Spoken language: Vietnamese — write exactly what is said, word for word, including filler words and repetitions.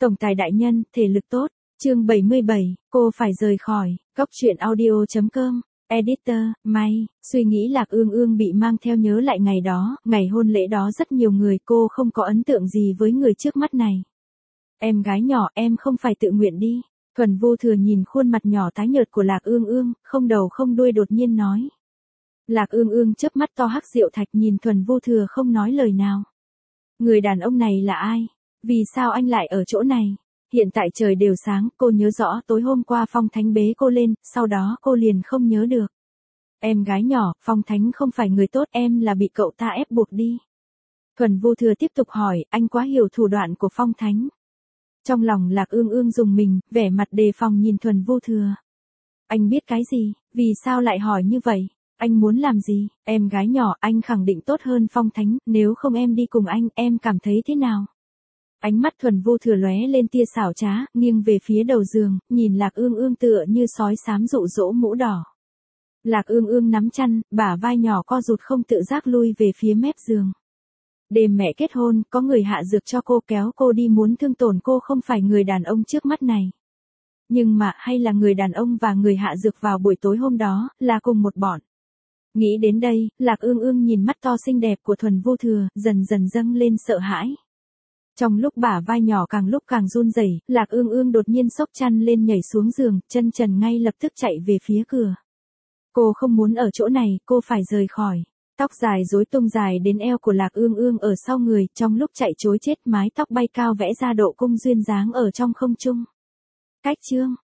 Tổng tài đại nhân, thể lực tốt. Chương bảy mươi bảy, cô phải rời khỏi. Góc truyện audio chấm com. Editor, May, suy nghĩ Lạc Ương Ương bị mang theo nhớ lại ngày đó, ngày hôn lễ đó rất nhiều người, cô không có ấn tượng gì với người trước mắt này. Em gái nhỏ, em không phải tự nguyện đi. Thuần Vô Thừa nhìn khuôn mặt nhỏ tái nhợt của Lạc Ương Ương, không đầu không đuôi đột nhiên nói. Lạc Ương Ương chớp mắt to hắc diệu thạch nhìn Thuần Vô Thừa không nói lời nào. Người đàn ông này là ai? Vì sao anh lại ở chỗ này? Hiện tại trời đều sáng, cô nhớ rõ tối hôm qua Phong Thánh bế cô lên, sau đó cô liền không nhớ được. Em gái nhỏ, Phong Thánh không phải người tốt, em là bị cậu ta ép buộc đi. Thuần Vô Thừa tiếp tục hỏi, anh quá hiểu thủ đoạn của Phong Thánh. Trong lòng Lạc Ương Ương rùng mình, vẻ mặt đề phòng nhìn Thuần Vô Thừa. Anh biết cái gì, vì sao lại hỏi như vậy? Anh muốn làm gì? Em gái nhỏ, anh khẳng định tốt hơn Phong Thánh, nếu không em đi cùng anh, em cảm thấy thế nào? Ánh mắt Thuần Vô Thừa lóe lên tia xảo trá, nghiêng về phía đầu giường, nhìn Lạc Ương Ương tựa như sói xám dụ dỗ mũ đỏ. Lạc Ương Ương nắm chăn, bả vai nhỏ co rụt không tự giác lui về phía mép giường. Đêm mẹ kết hôn, có người hạ dược cho cô, kéo cô đi muốn thương tổn cô, không phải người đàn ông trước mắt này. Nhưng mà, hay là người đàn ông và người hạ dược vào buổi tối hôm đó, là cùng một bọn. Nghĩ đến đây, Lạc Ương Ương nhìn mắt to xinh đẹp của Thuần Vô Thừa, dần dần dâng lên sợ hãi. Trong lúc bả vai nhỏ càng lúc càng run rẩy, Lạc Ương Ương đột nhiên xốc chăn lên nhảy xuống giường, chân trần ngay lập tức chạy về phía cửa. Cô không muốn ở chỗ này, cô phải rời khỏi. Tóc dài rối tung dài đến eo của Lạc Ương Ương ở sau người, trong lúc chạy trối chết mái tóc bay cao vẽ ra độ cung duyên dáng ở trong không trung. Cách chương